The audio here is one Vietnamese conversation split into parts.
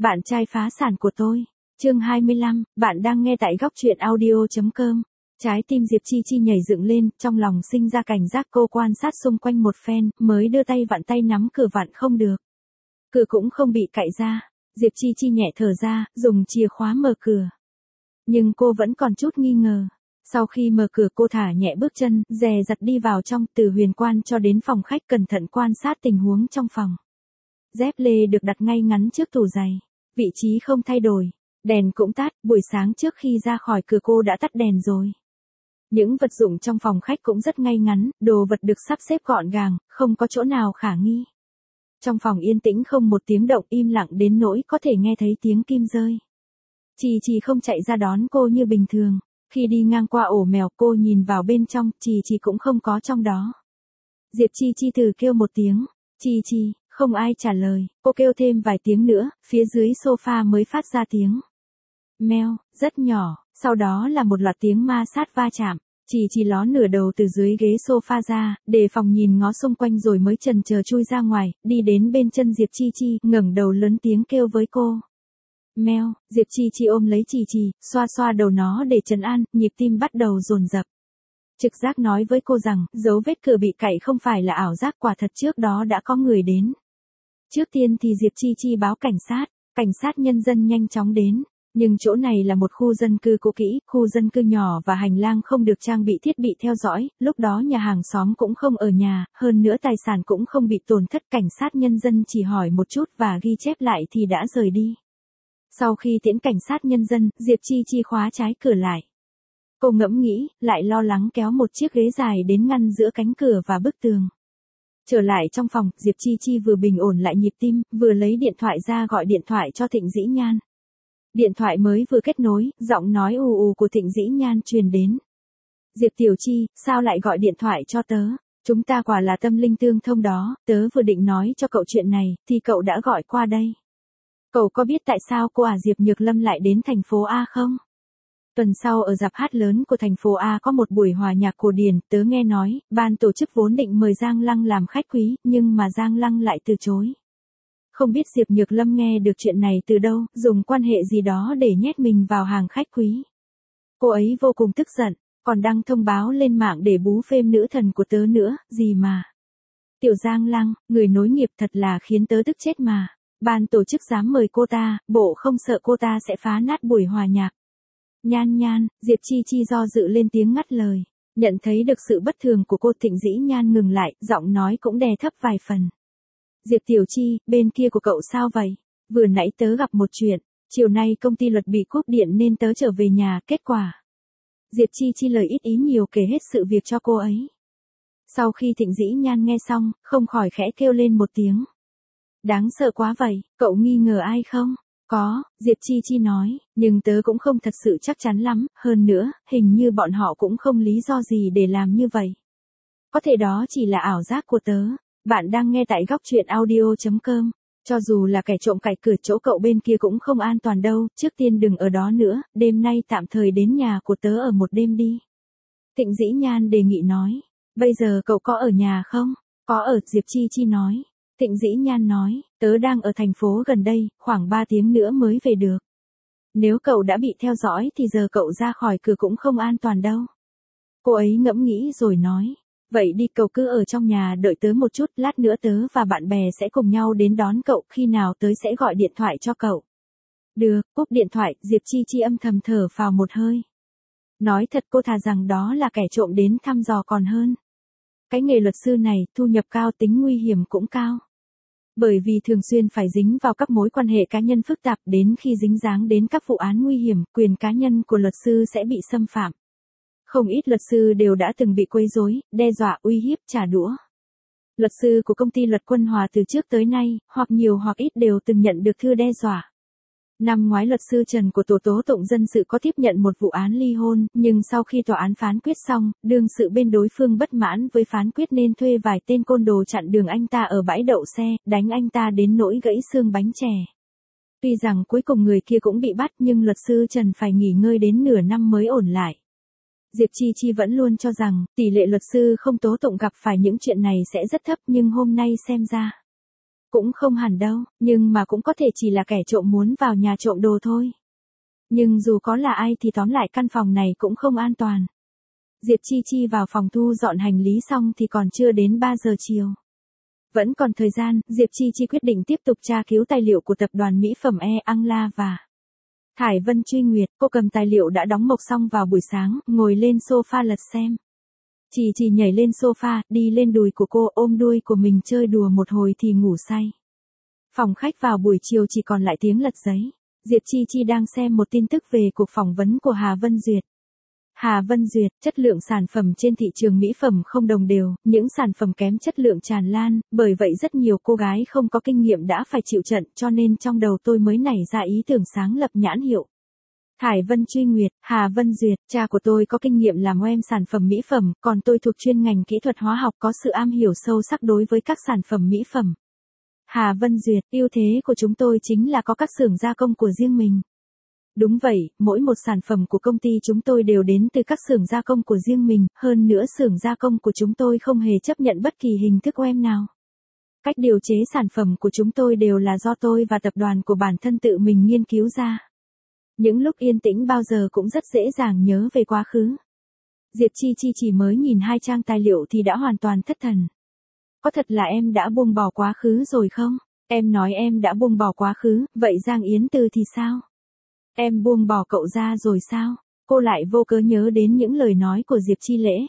Bạn trai phá sản của tôi. Chương 25, bạn đang nghe tại góc truyện audio.com. Trái tim Diệp Chi Chi nhảy dựng lên, trong lòng sinh ra cảnh giác. Cô quan sát xung quanh một phen, mới đưa tay vặn tay nắm cửa vặn không được. Cửa cũng không bị cạy ra. Diệp Chi Chi nhẹ thở ra, dùng chìa khóa mở cửa. Nhưng cô vẫn còn chút nghi ngờ. Sau khi mở cửa cô thả nhẹ bước chân, dè dặt đi vào trong, từ huyền quan cho đến phòng khách cẩn thận quan sát tình huống trong phòng. Dép lê được đặt ngay ngắn trước tủ giày. Vị trí không thay đổi. Đèn cũng tắt, buổi sáng trước khi ra khỏi cửa cô đã tắt đèn rồi. Những vật dụng trong phòng khách cũng rất ngay ngắn, đồ vật được sắp xếp gọn gàng, không có chỗ nào khả nghi. Trong phòng yên tĩnh không một tiếng động, im lặng đến nỗi có thể nghe thấy tiếng kim rơi. Chi Chi không chạy ra đón cô như bình thường. Khi đi ngang qua ổ mèo cô nhìn vào bên trong, Chi Chi cũng không có trong đó. Diệp Chi Chi thử kêu một tiếng, Chi Chi, không ai trả lời, cô kêu thêm vài tiếng nữa, phía dưới sofa mới phát ra tiếng meo, rất nhỏ, sau đó là một loạt tiếng ma sát va chạm. Chi Chi ló nửa đầu từ dưới ghế sofa ra, đề phòng nhìn ngó xung quanh rồi mới chần chờ chui ra ngoài, đi đến bên chân Diệp Chi Chi, ngẩng đầu lớn tiếng kêu với cô. Meo, Diệp Chi Chi ôm lấy Chi Chi, xoa xoa đầu nó để trấn an, nhịp tim bắt đầu dồn dập. Trực giác nói với cô rằng, dấu vết cửa bị cạy không phải là ảo giác, quả thật trước đó đã có người đến. Trước tiên thì Diệp Chi Chi báo cảnh sát nhân dân nhanh chóng đến. Nhưng chỗ này là một khu dân cư cũ kỹ, khu dân cư nhỏ và hành lang không được trang bị thiết bị theo dõi, lúc đó nhà hàng xóm cũng không ở nhà, hơn nữa tài sản cũng không bị tổn thất. Cảnh sát nhân dân chỉ hỏi một chút và ghi chép lại thì đã rời đi. Sau khi tiễn cảnh sát nhân dân, Diệp Chi Chi khóa trái cửa lại. Cô ngẫm nghĩ, lại lo lắng kéo một chiếc ghế dài đến ngăn giữa cánh cửa và bức tường. Trở lại trong phòng, Diệp Chi Chi vừa bình ổn lại nhịp tim, vừa lấy điện thoại ra gọi điện thoại cho Thịnh Dĩ Nhan. Điện thoại mới vừa kết nối, giọng nói ù ù của Thịnh Dĩ Nhan truyền đến. Diệp Tiểu Chi, sao lại gọi điện thoại cho tớ? Chúng ta quả là tâm linh tương thông đó, tớ vừa định nói cho cậu chuyện này, thì cậu đã gọi qua đây. Cậu có biết tại sao cô Diệp Nhược Lâm lại đến thành phố A không? Tuần sau ở rạp hát lớn của thành phố A có một buổi hòa nhạc cổ điển, tớ nghe nói, ban tổ chức vốn định mời Giang Lăng làm khách quý, nhưng mà Giang Lăng lại từ chối. Không biết Diệp Nhược Lâm nghe được chuyện này từ đâu, dùng quan hệ gì đó để nhét mình vào hàng khách quý. Cô ấy vô cùng tức giận, còn đăng thông báo lên mạng để bú phêm nữ thần của tớ nữa, gì mà. Tiểu Giang Lăng, người nối nghiệp thật là khiến tớ tức chết mà. Ban tổ chức dám mời cô ta, bộ không sợ cô ta sẽ phá nát buổi hòa nhạc. Nhan, Diệp Chi Chi do dự lên tiếng ngắt lời. Nhận thấy được sự bất thường của cô, Thịnh Dĩ Nhan ngừng lại, giọng nói cũng đè thấp vài phần. Diệp Tiểu Chi, bên kia của cậu sao vậy? Vừa nãy tớ gặp một chuyện, chiều nay công ty luật bị cúp điện nên tớ trở về nhà, kết quả. Diệp Chi Chi lời ít ý nhiều kể hết sự việc cho cô ấy. Sau khi Thịnh Dĩ Nhan nghe xong, không khỏi khẽ kêu lên một tiếng. Đáng sợ quá vậy, cậu nghi ngờ ai không? Có, Diệp Chi Chi nói, nhưng tớ cũng không thật sự chắc chắn lắm, hơn nữa, hình như bọn họ cũng không lý do gì để làm như vậy. Có thể đó chỉ là ảo giác của tớ. Bạn đang nghe tại góc truyện audio.com. Cho dù là kẻ trộm cạy cửa, chỗ cậu bên kia cũng không an toàn đâu, trước tiên đừng ở đó nữa, đêm nay tạm thời đến nhà của tớ ở một đêm đi. Thịnh Dĩ Nhan đề nghị nói, bây giờ cậu có ở nhà không? Có ở, Diệp Chi Chi nói. Thịnh Dĩ Nhan nói, tớ đang ở thành phố gần đây, khoảng 3 tiếng nữa mới về được. Nếu cậu đã bị theo dõi thì giờ cậu ra khỏi cửa cũng không an toàn đâu. Cô ấy ngẫm nghĩ rồi nói. Vậy đi, cậu cứ ở trong nhà đợi tớ một chút, lát nữa tớ và bạn bè sẽ cùng nhau đến đón cậu, khi nào tớ sẽ gọi điện thoại cho cậu. Được, cúp điện thoại, Diệp Chi Chi âm thầm thở phào một hơi. Nói thật cô thà rằng đó là kẻ trộm đến thăm dò còn hơn. Cái nghề luật sư này, thu nhập cao, tính nguy hiểm cũng cao. Bởi vì thường xuyên phải dính vào các mối quan hệ cá nhân phức tạp, đến khi dính dáng đến các vụ án nguy hiểm, quyền cá nhân của luật sư sẽ bị xâm phạm. Không ít luật sư đều đã từng bị quấy rối, đe dọa, uy hiếp, trả đũa. Luật sư của công ty luật Quân Hòa từ trước tới nay, hoặc nhiều hoặc ít đều từng nhận được thư đe dọa. Năm ngoái luật sư Trần của tổ tố tụng dân sự có tiếp nhận một vụ án ly hôn, nhưng sau khi tòa án phán quyết xong, đương sự bên đối phương bất mãn với phán quyết nên thuê vài tên côn đồ chặn đường anh ta ở bãi đậu xe, đánh anh ta đến nỗi gãy xương bánh chè. Tuy rằng cuối cùng người kia cũng bị bắt nhưng luật sư Trần phải nghỉ ngơi đến nửa năm mới ổn lại. Diệp Chi Chi vẫn luôn cho rằng, tỷ lệ luật sư không tố tụng gặp phải những chuyện này sẽ rất thấp, nhưng hôm nay xem ra. Cũng không hẳn đâu, nhưng mà cũng có thể chỉ là kẻ trộm muốn vào nhà trộm đồ thôi. Nhưng dù có là ai thì tóm lại căn phòng này cũng không an toàn. Diệp Chi Chi vào phòng thu dọn hành lý xong thì còn chưa đến 3 giờ chiều. Vẫn còn thời gian, Diệp Chi Chi quyết định tiếp tục tra cứu tài liệu của tập đoàn mỹ phẩm Angla và Thải Vân Truy Nguyệt. Cô cầm tài liệu đã đóng mộc xong vào buổi sáng, ngồi lên sofa lật xem. Chi Chi nhảy lên sofa, đi lên đùi của cô, ôm đuôi của mình chơi đùa một hồi thì ngủ say. Phòng khách vào buổi chiều chỉ còn lại tiếng lật giấy. Diệp Chi Chi đang xem một tin tức về cuộc phỏng vấn của Hà Vân Duyệt. Hà Vân Duyệt, chất lượng sản phẩm trên thị trường mỹ phẩm không đồng đều, những sản phẩm kém chất lượng tràn lan, bởi vậy rất nhiều cô gái không có kinh nghiệm đã phải chịu trận, cho nên trong đầu tôi mới nảy ra ý tưởng sáng lập nhãn hiệu. Thải Vân Truy Nguyệt, Hà Vân Duyệt, cha của tôi có kinh nghiệm làm OEM sản phẩm mỹ phẩm, còn tôi thuộc chuyên ngành kỹ thuật hóa học có sự am hiểu sâu sắc đối với các sản phẩm mỹ phẩm. Hà Vân Duyệt, ưu thế của chúng tôi chính là có các xưởng gia công của riêng mình. Đúng vậy, mỗi một sản phẩm của công ty chúng tôi đều đến từ các xưởng gia công của riêng mình, hơn nữa xưởng gia công của chúng tôi không hề chấp nhận bất kỳ hình thức OEM nào. Cách điều chế sản phẩm của chúng tôi đều là do tôi và tập đoàn của bản thân tự mình nghiên cứu ra. Những lúc yên tĩnh bao giờ cũng rất dễ dàng nhớ về quá khứ. Diệp Chi Chi chỉ mới nhìn 2 trang tài liệu thì đã hoàn toàn thất thần. Có thật là em đã buông bỏ quá khứ rồi không? Em nói em đã buông bỏ quá khứ, vậy Giang Yến Từ thì sao? Em buông bỏ cậu ra rồi sao? Cô lại vô cớ nhớ đến những lời nói của Diệp Chi Lễ.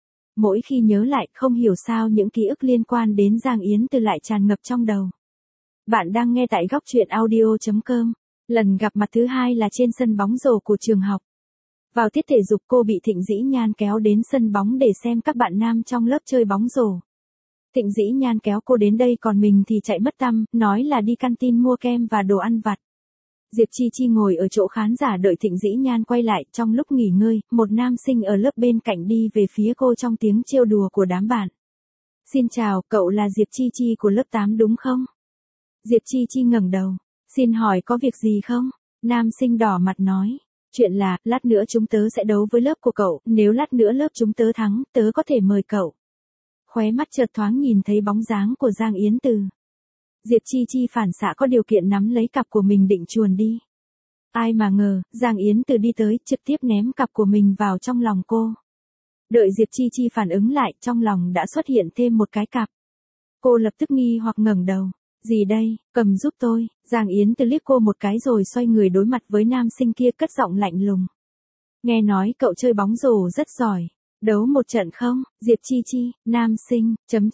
Mỗi khi nhớ lại, không hiểu sao những ký ức liên quan đến Giang Yến Từ lại tràn ngập trong đầu. Bạn đang nghe tại góc truyện audio.com. Lần gặp mặt thứ 2 là trên sân bóng rổ của trường học. Vào tiết thể dục cô bị Thịnh Dĩ Nhan kéo đến sân bóng để xem các bạn nam trong lớp chơi bóng rổ. Thịnh Dĩ Nhan kéo cô đến đây còn mình thì chạy mất tăm, nói là đi canteen mua kem và đồ ăn vặt. Diệp Chi Chi ngồi ở chỗ khán giả đợi Thịnh Dĩ Nhan quay lại. Trong lúc nghỉ ngơi, một nam sinh ở lớp bên cạnh đi về phía cô trong tiếng trêu đùa của đám bạn. Xin chào, cậu là Diệp Chi Chi của lớp 8 đúng không? Diệp Chi Chi ngẩng đầu. Xin hỏi có việc gì không? Nam sinh đỏ mặt nói. Chuyện là, lát nữa chúng tớ sẽ đấu với lớp của cậu, nếu lát nữa lớp chúng tớ thắng, tớ có thể mời cậu. Khóe mắt chợt thoáng nhìn thấy bóng dáng của Giang Yến Từ. Diệp Chi Chi phản xạ có điều kiện nắm lấy cặp của mình định chuồn đi. Ai mà ngờ, Giang Yến Từ đi tới, trực tiếp ném cặp của mình vào trong lòng cô. Đợi Diệp Chi Chi phản ứng lại, trong lòng đã xuất hiện thêm một cái cặp. Cô lập tức nghi hoặc ngẩng đầu. Gì đây, cầm giúp tôi. Giang Yến Từ liếc cô một cái rồi xoay người đối mặt với nam sinh kia cất giọng lạnh lùng. Nghe nói cậu chơi bóng rổ rất giỏi. Đấu một trận không? Diệp Chi Chi, nam sinh,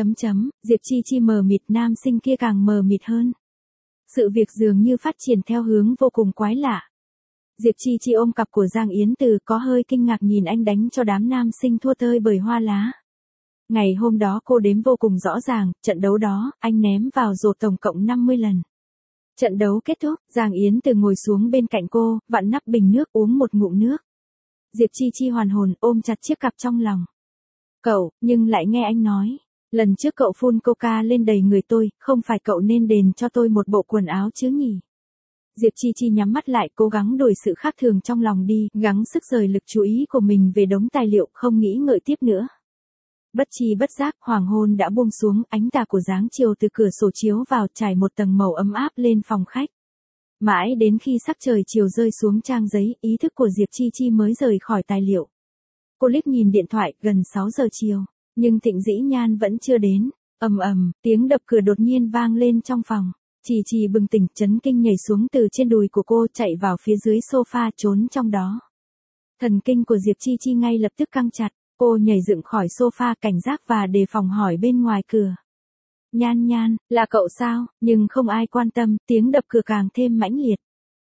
Diệp Chi Chi mờ mịt, nam sinh kia càng mờ mịt hơn. Sự việc dường như phát triển theo hướng vô cùng quái lạ. Diệp Chi Chi ôm cặp của Giang Yến Từ có hơi kinh ngạc nhìn anh đánh cho đám nam sinh thua tơi bởi hoa lá. Ngày hôm đó cô đếm vô cùng rõ ràng, trận đấu đó, anh ném vào rổ tổng cộng 50 lần. Trận đấu kết thúc, Giang Yến Từ ngồi xuống bên cạnh cô, vặn nắp bình nước uống một ngụm nước. Diệp Chi Chi hoàn hồn ôm chặt chiếc cặp trong lòng. Cậu, nhưng lại nghe anh nói. Lần trước cậu phun coca lên đầy người tôi, không phải cậu nên đền cho tôi một bộ quần áo chứ nhỉ? Diệp Chi Chi nhắm mắt lại cố gắng đuổi sự khác thường trong lòng đi, gắng sức rời lực chú ý của mình về đống tài liệu không nghĩ ngợi tiếp nữa. Bất chi bất giác, hoàng hôn đã buông xuống, ánh tà của dáng chiều từ cửa sổ chiếu vào trải một tầng màu ấm áp lên phòng khách. Mãi đến khi sắc trời chiều rơi xuống trang giấy, ý thức của Diệp Chi Chi mới rời khỏi tài liệu. Cô liếc nhìn điện thoại, gần 6 giờ chiều, nhưng Thịnh Dĩ Nhan vẫn chưa đến. Ầm ầm, tiếng đập cửa đột nhiên vang lên trong phòng. Chi Chi bừng tỉnh, chấn kinh nhảy xuống từ trên đùi của cô, chạy vào phía dưới sofa trốn trong đó. Thần kinh của Diệp Chi Chi ngay lập tức căng chặt, cô nhảy dựng khỏi sofa cảnh giác và đề phòng hỏi bên ngoài cửa. Nhan Nhan, là cậu sao? Nhưng không ai quan tâm, tiếng đập cửa càng thêm mãnh liệt.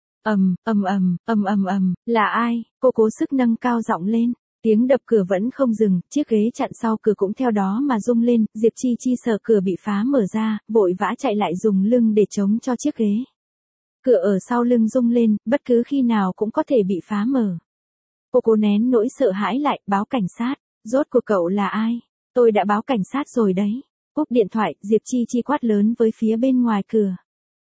Là ai? Cô cố sức nâng cao giọng lên. Tiếng đập cửa vẫn không dừng, chiếc ghế chặn sau cửa cũng theo đó mà rung lên, Diệp Chi Chi sợ cửa bị phá mở ra, vội vã chạy lại dùng lưng để chống cho chiếc ghế. Cửa ở sau lưng rung lên, bất cứ khi nào cũng có thể bị phá mở. Cô cố nén nỗi sợ hãi lại, báo cảnh sát. Rốt cuộc cậu là ai? Tôi đã báo cảnh sát rồi đấy. Cúp điện thoại, Diệp Chi Chi quát lớn với phía bên ngoài cửa.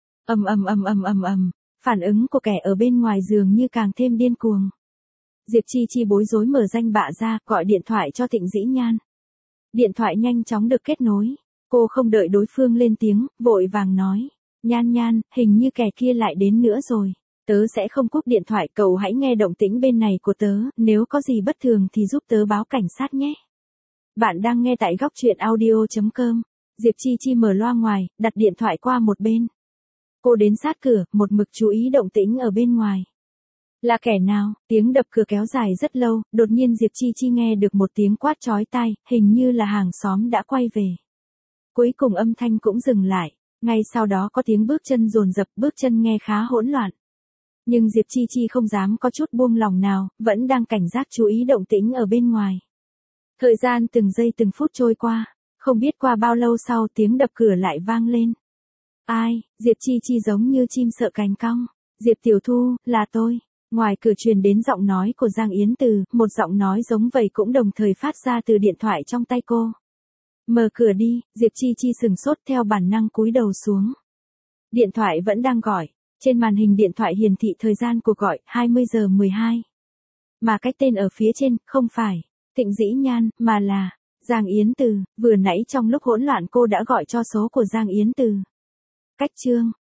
Phản ứng của kẻ ở bên ngoài dường như càng thêm điên cuồng. Diệp Chi Chi bối rối mở danh bạ ra, gọi điện thoại cho Thịnh Dĩ Nhan. Điện thoại nhanh chóng được kết nối. Cô không đợi đối phương lên tiếng, vội vàng nói. Nhan Nhan, hình như kẻ kia lại đến nữa rồi. Tớ sẽ không cúp điện thoại, cậu hãy nghe động tĩnh bên này của tớ, nếu có gì bất thường thì giúp tớ báo cảnh sát nhé. Bạn đang nghe tại góc truyện audio.com. Diệp Chi Chi mở loa ngoài, đặt điện thoại qua một bên. Cô đến sát cửa, một mực chú ý động tĩnh ở bên ngoài. Là kẻ nào? Tiếng đập cửa kéo dài rất lâu, đột nhiên Diệp Chi Chi nghe được một tiếng quát chói tai, hình như là hàng xóm đã quay về. Cuối cùng âm thanh cũng dừng lại, ngay sau đó có tiếng bước chân dồn dập, bước chân nghe khá hỗn loạn. Nhưng Diệp Chi Chi không dám có chút buông lỏng nào, vẫn đang cảnh giác chú ý động tĩnh ở bên ngoài. Thời gian từng giây từng phút trôi qua, không biết qua bao lâu sau tiếng đập cửa lại vang lên. Ai? Diệp Chi Chi giống như chim sợ cánh cong. Diệp Tiểu Thu, là tôi. Ngoài cửa truyền đến giọng nói của Giang Yến Từ, một giọng nói giống vậy cũng đồng thời phát ra từ điện thoại trong tay cô. Mở cửa đi, Diệp Chi Chi sừng sốt theo bản năng cúi đầu xuống. Điện thoại vẫn đang gọi, trên màn hình điện thoại hiển thị thời gian cuộc gọi 20 giờ 12. Mà cái tên ở phía trên không phải Thịnh Dĩ Nhan, mà là Giang Yến Từ. Vừa nãy trong lúc hỗn loạn cô đã gọi cho số của Giang Yến Từ. Cách chương